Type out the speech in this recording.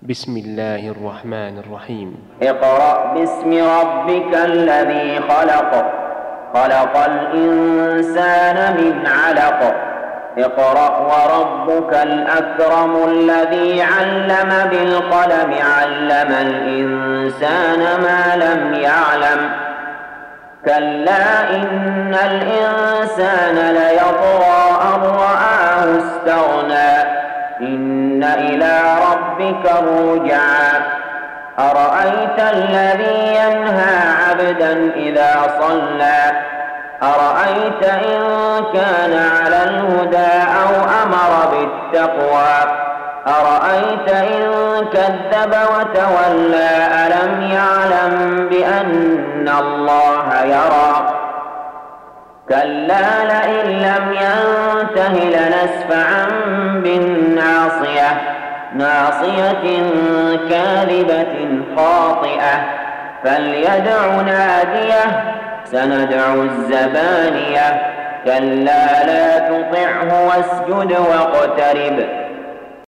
بسم الله الرحمن الرحيم. اقرأ باسم ربك الذي خلق، خلق الإنسان من علق. اقرأ وربك الأكرم الذي علم بالقلم، علم الإنسان ما لم يعلم. كلا إن الإنسان ليطغى أن رآه استغنى، إن إلى ربك الرجعى. أرأيت الذي ينهى عبدا إذا صلى، أرأيت إن كان على الهدى أو أمر بالتقوى، أرأيت إن كذب وتولى، ألم يعلم بأن الله يرى. كلا لئن لم ينته لنسفعا بالناصية، ناصية كاذبة خاطئة، فليدع ناديه سندع الزبانية. كلا لا تطعه واسجد واقترب.